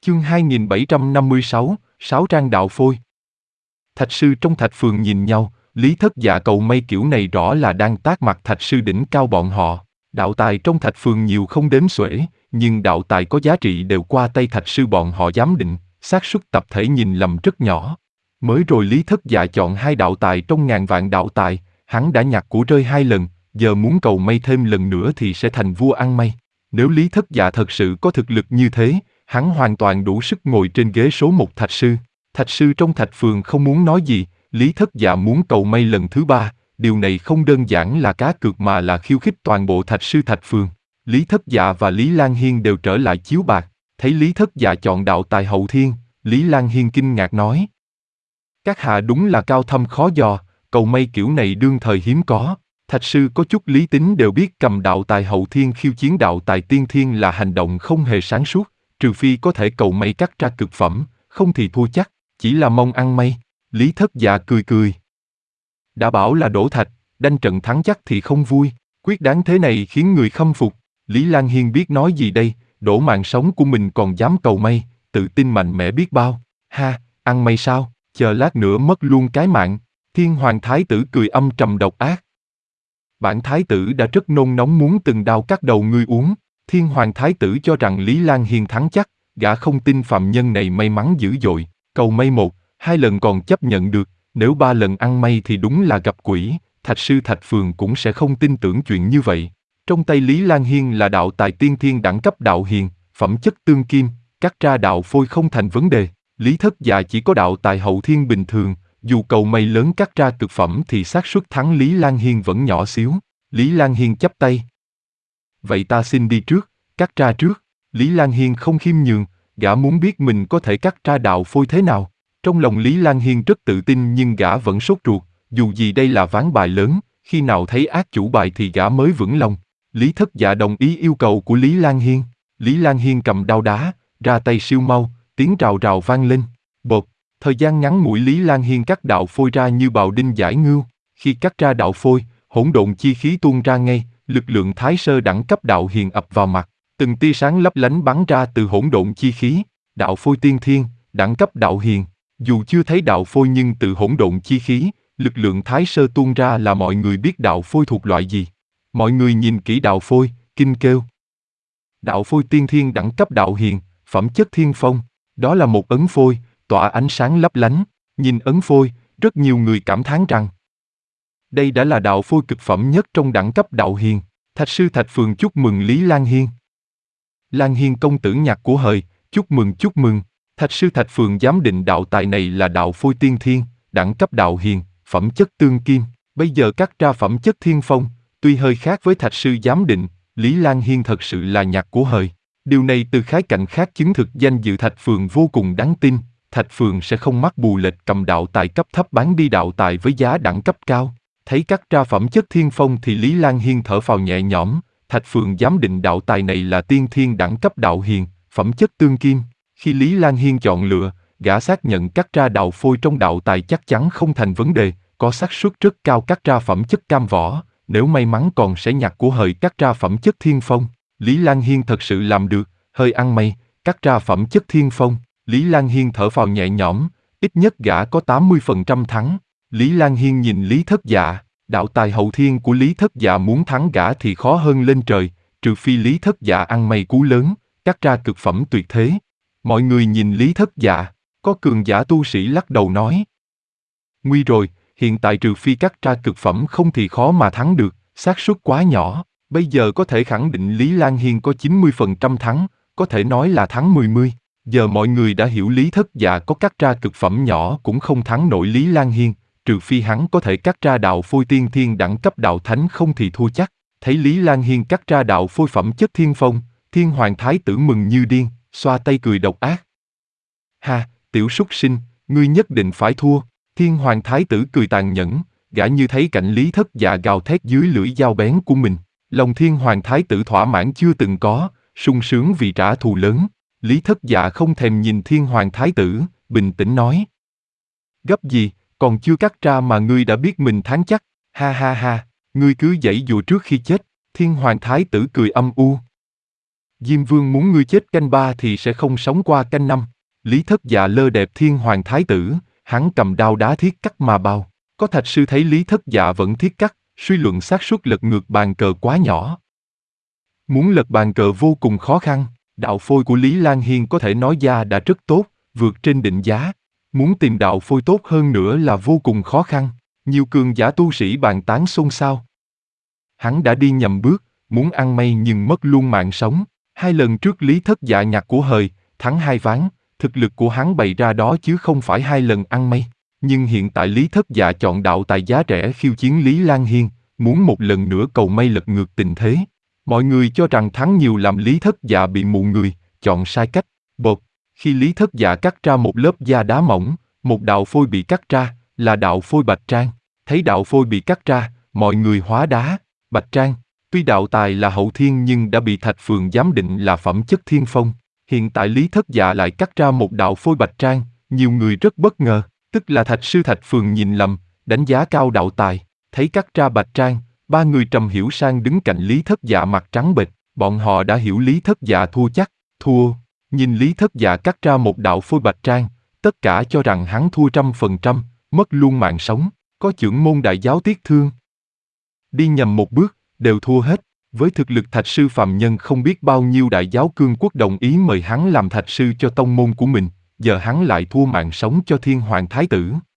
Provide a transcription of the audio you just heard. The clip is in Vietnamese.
Chương 2756, Sáu Trang đạo phôi. Thạch sư trong thạch phường nhìn nhau, Lý Thất Dạ cầu may kiểu này rõ là đang tát mặt thạch sư đỉnh cao bọn họ. Đạo tài trong thạch phường nhiều không đếm xuể, nhưng đạo tài có giá trị đều qua tay thạch sư bọn họ giám định, xác suất tập thể nhìn lầm rất nhỏ. Mới rồi Lý Thất Dạ chọn 2 đạo tài trong ngàn vạn đạo tài, hắn đã nhặt của rơi 2 lần, giờ muốn cầu may thêm lần nữa thì sẽ thành vua ăn may. Nếu Lý Thất Dạ thật sự có thực lực như thế, hắn hoàn toàn đủ sức ngồi trên ghế số 1 thạch sư. Thạch sư trong thạch phường không muốn nói gì, Lý Thất Dạ muốn cầu may lần thứ 3, điều này không đơn giản là cá cược mà là khiêu khích toàn bộ thạch sư thạch phường. Lý Thất Dạ và Lý Lan Hiên đều trở lại chiếu bạc, thấy Lý Thất Dạ chọn đạo tài hậu thiên, Lý Lan Hiên kinh ngạc nói: các hạ đúng là cao thâm khó dò, cầu may kiểu này đương thời hiếm có. Thạch sư có chút lý tính đều biết cầm đạo tài hậu thiên khiêu chiến đạo tài tiên thiên là hành động không hề sáng suốt, trừ phi có thể cầu may cắt ra cực phẩm, không thì thua chắc, chỉ là mong ăn may. Lý Thất Dạ cười cười. Đã bảo là đổ thạch, đanh trận thắng chắc thì không vui, quyết đáng thế này khiến người khâm phục. Lý Lan Hiên biết nói gì đây, đổ mạng sống của mình còn dám cầu may, tự tin mạnh mẽ biết bao. Ha, ăn may sao, chờ lát nữa mất luôn cái mạng. Thiên Hoàng Thái tử cười âm trầm độc ác. Bản Thái tử đã rất nôn nóng muốn từng đao cắt đầu ngươi uống. Thiên Hoàng Thái tử cho rằng Lý Lan Hiên thắng chắc, gã không tin phạm nhân này may mắn dữ dội, cầu may 1, 2 lần còn chấp nhận được, nếu 3 lần ăn may thì đúng là gặp quỷ, thạch sư thạch phường cũng sẽ không tin tưởng chuyện như vậy. Trong tay Lý Lan Hiên là đạo tài tiên thiên đẳng cấp đạo hiền, phẩm chất tương kim, cắt ra đạo phôi không thành vấn đề. Lý Thất Dạ chỉ có đạo tài hậu thiên bình thường, dù cầu may lớn cắt ra cực phẩm thì xác suất thắng Lý Lan Hiên vẫn nhỏ xíu. Lý Lan Hiên chắp tay. Vậy ta xin đi trước, cắt ra trước. Lý Lan Hiên không khiêm nhường, gã muốn biết mình có thể cắt ra đạo phôi thế nào. Trong lòng Lý Lan Hiên rất tự tin nhưng gã vẫn sốt ruột, dù gì đây là ván bài lớn, khi nào thấy ác chủ bài thì gã mới vững lòng. Lý Thất Dạ đồng ý yêu cầu của Lý Lan Hiên. Lý Lan Hiên cầm đao đá, ra tay siêu mau, tiếng rào rào vang lên. Bột, thời gian ngắn ngủi Lý Lan Hiên cắt đạo phôi ra như bào đinh giải ngưu. Khi cắt ra đạo phôi, hỗn độn chi khí tuôn ra ngay, lực lượng thái sơ đẳng cấp đạo hiền ập vào mặt, từng tia sáng lấp lánh bắn ra từ hỗn độn chi khí. Đạo phôi tiên thiên, đẳng cấp đạo hiền. Dù chưa thấy đạo phôi nhưng từ hỗn độn chi khí, lực lượng thái sơ tuôn ra là mọi người biết đạo phôi thuộc loại gì. Mọi người nhìn kỹ đạo phôi, kinh kêu. Đạo phôi tiên thiên đẳng cấp đạo hiền, phẩm chất thiên phong, đó là một ấn phôi, tỏa ánh sáng lấp lánh. Nhìn ấn phôi, rất nhiều người cảm thán rằng đây đã là đạo phôi cực phẩm nhất trong đẳng cấp đạo hiền. Thạch sư thạch phường chúc mừng Lý Lan Hiên. Lan Hiên công tử nhặt của hời, chúc mừng chúc mừng. Thạch sư thạch phường giám định đạo tài này là đạo phôi tiên thiên, đẳng cấp đạo hiền, phẩm chất tương kim. Bây giờ cắt ra phẩm chất thiên phong, tuy hơi khác với thạch sư giám định, Lý Lan Hiên thật sự là nhặt của hời. Điều này từ khía cạnh khác chứng thực danh dự thạch phường vô cùng đáng tin. Thạch phường sẽ không mắc bù lệch cầm đạo tài cấp thấp bán đi đạo tài với giá đẳng cấp cao. Thấy cắt ra phẩm chất thiên phong thì Lý Lan Hiên thở phào nhẹ nhõm. Thạch phường giám định đạo tài này là tiên thiên đẳng cấp đạo hiền, phẩm chất tương kim. Khi Lý Lan Hiên chọn lựa, gã xác nhận cắt ra đạo phôi trong đạo tài chắc chắn không thành vấn đề, có xác suất rất cao cắt ra phẩm chất cam võ, nếu may mắn còn sẽ nhặt của hời cắt ra phẩm chất thiên phong. Lý Lan Hiên thật sự làm được, hơi ăn may, cắt ra phẩm chất thiên phong. Lý Lan Hiên thở phào nhẹ nhõm, ít nhất gã có 80% thắng. Lý Lan Hiên nhìn Lý Thất Dạ, đạo tài hậu thiên của Lý Thất Dạ muốn thắng gã thì khó hơn lên trời, trừ phi Lý Thất Dạ ăn may cú lớn, cắt ra cực phẩm tuyệt thế. Mọi người nhìn Lý Thất Dạ, có cường giả tu sĩ lắc đầu nói. Nguy rồi, hiện tại trừ phi cắt ra cực phẩm không thì khó mà thắng được, xác suất quá nhỏ. Bây giờ có thể khẳng định Lý Lan Hiên có 90% thắng, có thể nói là thắng 10-10. Giờ mọi người đã hiểu Lý Thất Dạ có cắt ra cực phẩm nhỏ cũng không thắng nổi Lý Lan Hiên, trừ phi hắn có thể cắt ra đạo phôi tiên thiên đẳng cấp đạo thánh không thì thua chắc. Thấy Lý Lan Hiên cắt ra đạo phôi phẩm chất thiên phong, Thiên Hoàng Thái tử mừng như điên, xoa tay cười độc ác. Ha, tiểu súc sinh, ngươi nhất định phải thua. Thiên Hoàng Thái tử cười tàn nhẫn, gã như thấy cảnh Lý Thất Dạ gào thét dưới lưỡi dao bén của mình. Lòng Thiên Hoàng Thái tử thỏa mãn chưa từng có, sung sướng vì trả thù lớn. Lý Thất Dạ không thèm nhìn Thiên Hoàng Thái tử, bình tĩnh nói. Gấp gì, còn chưa cắt ra mà ngươi đã biết mình thắng chắc, ha ha ha, ngươi cứ giãy dụa trước khi chết. Thiên Hoàng Thái tử cười âm u. Diêm Vương muốn ngươi chết canh 3 thì sẽ không sống qua canh 5. Lý Thất Dạ lơ đẹp Thiên Hoàng Thái tử, hắn cầm đao đá thiết cắt mà bao. Có thạch sư thấy Lý Thất Dạ vẫn thiết cắt, suy luận xác suất lật ngược bàn cờ quá nhỏ. Muốn lật bàn cờ vô cùng khó khăn, đạo phôi của Lý Lan Hiên có thể nói ra đã rất tốt, vượt trên định giá. Muốn tìm đạo phôi tốt hơn nữa là vô cùng khó khăn, nhiều cường giả tu sĩ bàn tán xôn xao. Hắn đã đi nhầm bước, muốn ăn may nhưng mất luôn mạng sống. 2 lần trước Lý Thất Dạ nhặt của hời, thắng 2 ván, thực lực của hắn bày ra đó chứ không phải 2 lần ăn may. Nhưng hiện tại Lý Thất Dạ chọn đạo tài giá rẻ khiêu chiến Lý Lan Hiên, muốn một lần nữa cầu may lật ngược tình thế. Mọi người cho rằng thắng nhiều làm Lý Thất Dạ bị mù người, chọn sai cách. Bột, khi Lý Thất Dạ cắt ra một lớp da đá mỏng, một đạo phôi bị cắt ra, là đạo phôi Bạch Trang. Thấy đạo phôi bị cắt ra, mọi người hóa đá. Bạch Trang, tuy đạo tài là hậu thiên nhưng đã bị Thạch Phường giám định là phẩm chất thiên phong. Hiện tại Lý Thất Dạ lại cắt ra một đạo phôi Bạch Trang, nhiều người rất bất ngờ, tức là Thạch sư Thạch Phường nhìn lầm, đánh giá cao đạo tài. Thấy cắt ra Bạch Trang, 3 người Trầm Hiểu Sang đứng cạnh Lý Thất Dạ mặt trắng bệch, bọn họ đã hiểu Lý Thất Dạ thua chắc, thua. Nhìn Lý Thất Dạ cắt ra một đạo phôi Bạch Trang, tất cả cho rằng hắn thua 100%, mất luôn mạng sống, có chưởng môn đại giáo Tiết Thương. Đi nhầm một bước, đều thua hết. Với thực lực thạch sư phàm nhân không biết bao nhiêu đại giáo cương quốc đồng ý mời hắn làm thạch sư cho tông môn của mình, giờ hắn lại thua mạng sống cho Thiên Hoàng Thái tử.